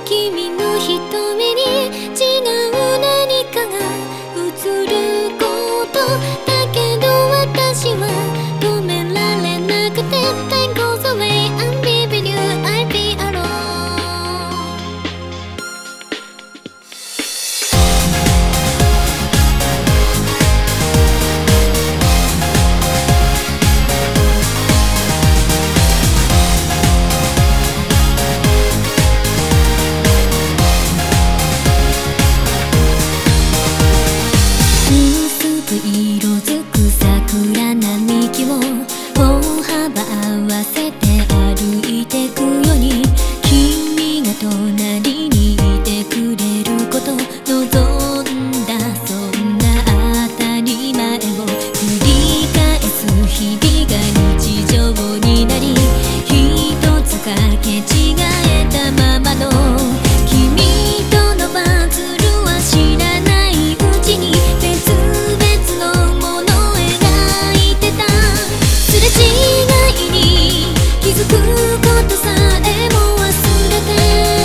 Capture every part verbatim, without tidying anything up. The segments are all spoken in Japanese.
君の瞳に違う何かが映ることだけど、私は止められなくて Time goes away, I'm leaving you, I'll be alone。 薄く色づく桜並木を歩幅合わせて歩いてくように、君が隣にいてくれること望んだ、そんな当たり前を繰り返す日々が日常になり、一つかけ違えたままの君とのパズルは知らないうちに別々のもの描いてた。すれ違いに気づくことさえも忘れて、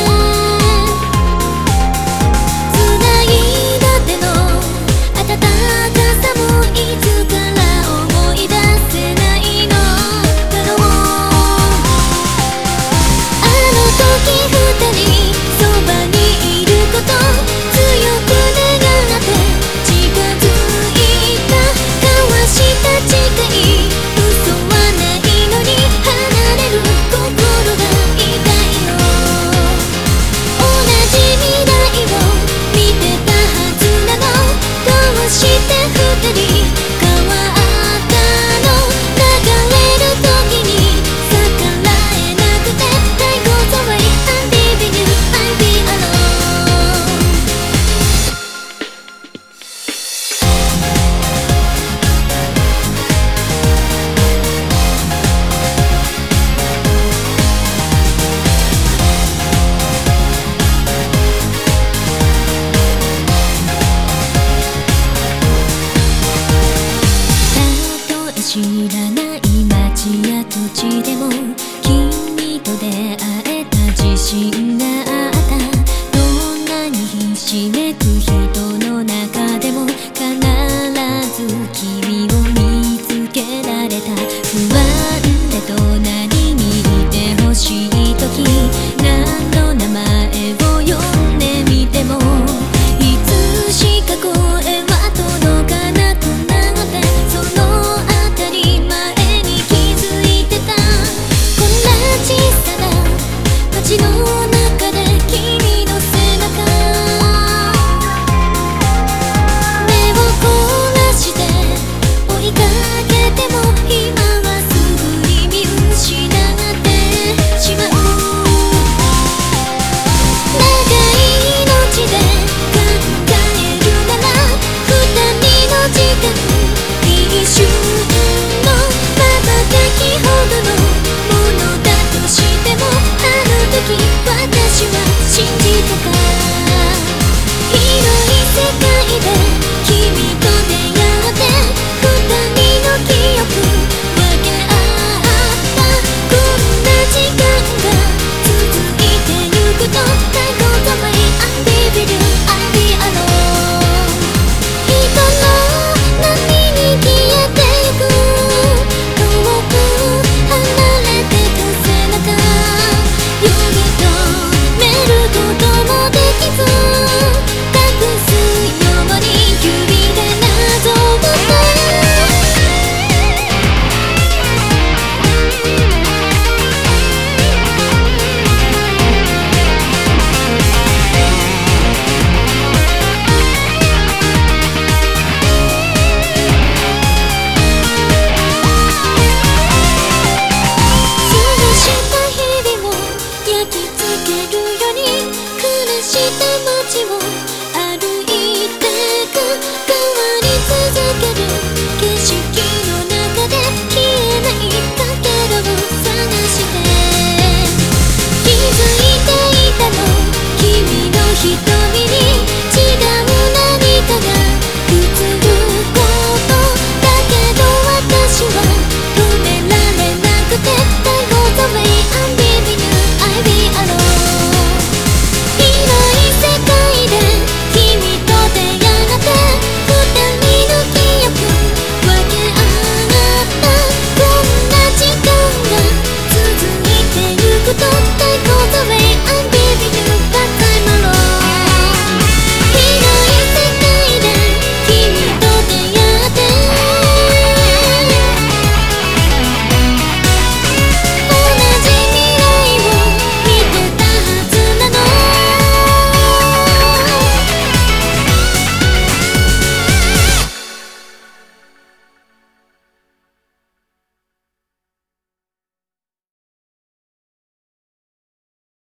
繋いだ手の温かさもいつから思い出せないのだろう。あの時二人そばにいること強く願って近づいた、交わした誓い嘘はないのに離れる心が痛いよ。同じ未来を見てたはずなの、どうして二人変わったの。流れる時に逆らえなくて Time goes away, I'm leaving you, I'll be alone。 たとえ知らない街や土地でも君と出会えた自信